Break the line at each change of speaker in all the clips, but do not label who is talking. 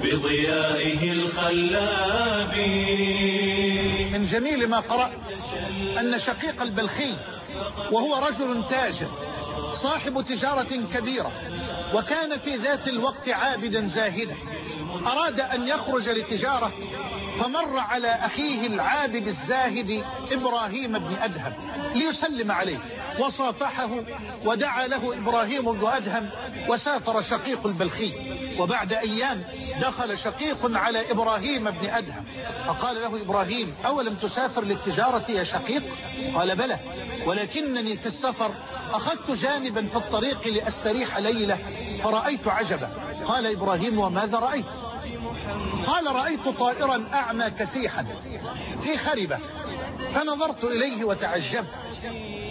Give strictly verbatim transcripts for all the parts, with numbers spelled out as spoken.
بضيائه الخلاب.
من جميل ما قرأت أن شقيق البلخي وهو رجل تاجر صاحب تجارة كبيرة وكان في ذات الوقت عابدا زاهدا، أراد أن يخرج للتجارة فمر على أخيه العابد الزاهد إبراهيم بن أدهم ليسلم عليه، وصافحه ودعا له إبراهيم بن أدهم، وسافر شقيق البلخي. وبعد أيام دخل شقيق على إبراهيم بن أدهم فقال له إبراهيم: أولم تسافر للتجارة يا شقيق؟ قال: بلى، ولكنني في السفر أخذت جانبا في الطريق لأستريح ليلة فرأيت عجبا. قال إبراهيم: وماذا رأيت؟ قال: رأيت طائرا أعمى كسيحا في خربة، فنظرت إليه وتعجبت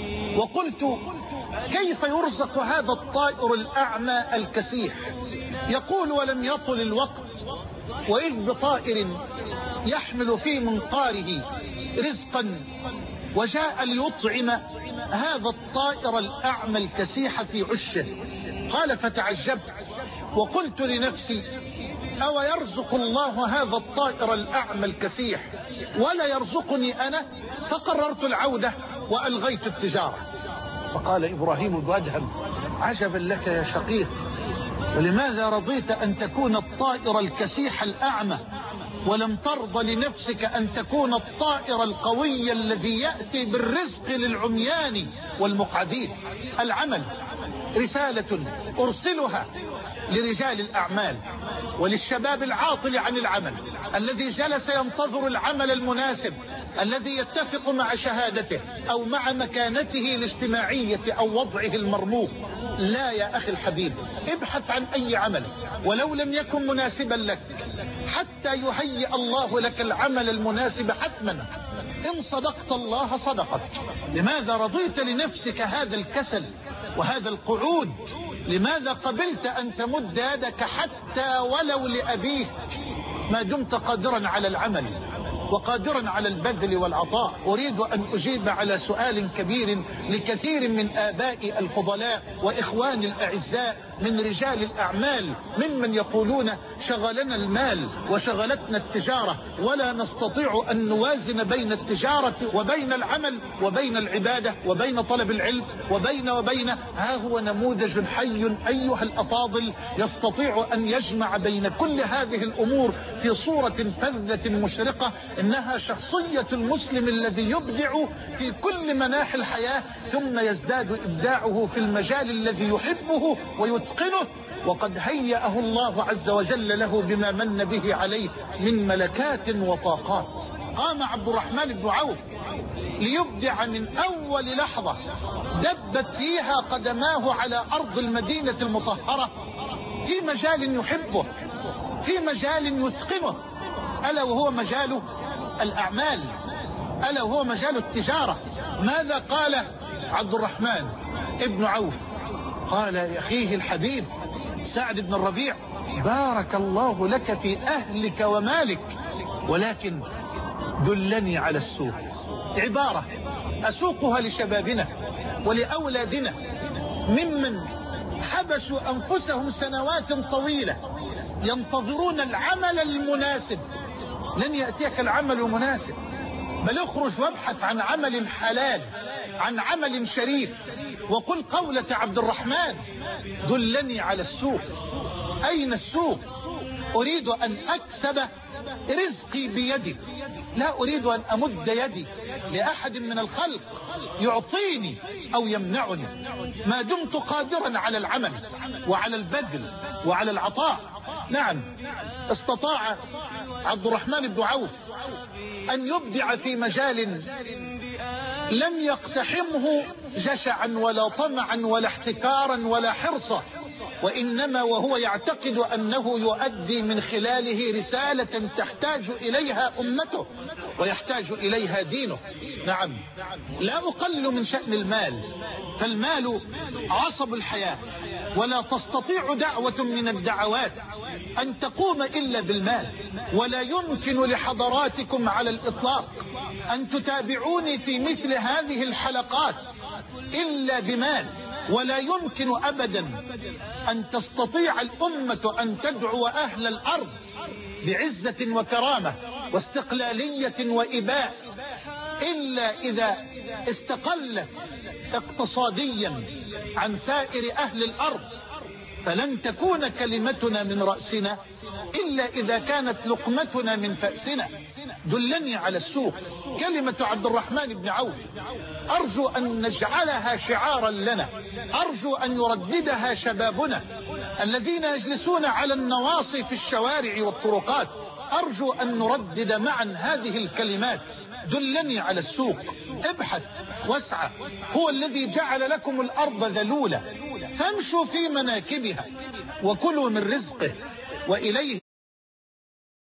وقلت: كيف يرزق هذا الطائر الأعمى الكسيح؟ يقول: ولم يطل الوقت وإذ بطائر يحمل في منقاره رزقا وجاء ليطعم هذا الطائر الأعمى الكسيح في عشه. قال: فتعجبت وقلت لنفسي: أو يرزق الله هذا الطائر الأعمى الكسيح ولا يرزقني أنا؟ فقررت العودة وألغيت التجارة. فقال إبراهيم بن أدهم: عجبا لك يا شقيق، ولماذا رضيت أن تكون الطائر الكسيح الأعمى ولم ترض لنفسك أن تكون الطائر القوي الذي يأتي بالرزق للعميان والمقعدين؟ العمل رسالة أرسلها لرجال الأعمال وللشباب العاطل عن العمل الذي جلس ينتظر العمل المناسب الذي يتفق مع شهادته أو مع مكانته الاجتماعية أو وضعه المرموق. لا يا أخي الحبيب، ابحث عن أي عمل ولو لم يكن مناسبا لك حتى يهيئ الله لك العمل المناسب حتما. إن صدقت الله صدقك. لماذا رضيت لنفسك هذا الكسل وهذا القعود؟ لماذا قبلت أن تمد يدك حتى ولو لأبيك ما دمت قادرا على العمل وقادرا على البذل والعطاء؟ أريد أن أجيب على سؤال كبير لكثير من آباء الفضلاء وإخوان الأعزاء من رجال الأعمال ممن يقولون: شغلنا المال وشغلتنا التجارة ولا نستطيع أن نوازن بين التجارة وبين العمل وبين العبادة وبين طلب العلم وبين وبين. ها هو نموذج حي أيها الأفاضل يستطيع أن يجمع بين كل هذه الأمور في صورة فذة مشرقة. إنها شخصية المسلم الذي يبدع في كل مناحي الحياة ثم يزداد إبداعه في المجال الذي يحبه ويتقنه، وقد هيأه الله عز وجل له بما من به عليه من ملكات وطاقات. قام عبد الرحمن بن عوف ليبدع من أول لحظة دبت فيها قدماه على أرض المدينة المطهرة في مجال يحبه، في مجال يتقنه، ألا وهو مجال الأعمال، ألا وهو مجال التجارة. ماذا قال عبد الرحمن ابن عوف؟ قال لأخيه الحبيب سعد بن الربيع: بارك الله لك في أهلك ومالك، ولكن دلني على السوق. عبارة أسوقها لشبابنا ولأولادنا ممن حبسوا أنفسهم سنوات طويلة ينتظرون العمل المناسب. لن يأتيك العمل المناسب، بل اخرج وابحث عن عمل حلال، عن عمل شريف، وقل قولة عبد الرحمن: دلني على السوق. أين السوق؟ أريد أن أكسب رزقي بيدي، لا أريد أن أمد يدي لأحد من الخلق يعطيني أو يمنعني، ما دمت قادرا على العمل وعلى البذل وعلى العطاء. نعم، استطاع عبد الرحمن بن عوف أن يبدع في مجال لم يقتحمه جشعا ولا طمعا ولا احتكارا ولا حرصا، وإنما وهو يعتقد أنه يؤدي من خلاله رسالة تحتاج إليها أمته ويحتاج إليها دينه. نعم، لا أقلل من شأن المال، فالمال عصب الحياة، ولا تستطيع دعوة من الدعوات أن تقوم إلا بالمال، ولا يمكن لحضراتكم على الإطلاق أن تتابعوني في مثل هذه الحلقات إلا بمال. ولا يمكن أبدا أن تستطيع الأمة أن تدعو أهل الأرض بعزة وكرامة واستقلالية وإباء إلا إذا استقلت اقتصاديا عن سائر أهل الأرض. فلن تكون كلمتنا من رأسنا إلا إذا كانت لقمتنا من فأسنا. دلني على السوق، كلمة عبد الرحمن بن عوف أرجو أن نجعلها شعارا لنا، أرجو أن يرددها شبابنا الذين يجلسون على النواصي في الشوارع والطرقات. أرجو أن نردد معا هذه الكلمات. دلني على السوق، ابحث واسعى، هو الذي جعل لكم الأرض ذلولة فامشوا في مناكبها وكلوا من رزقه وإليه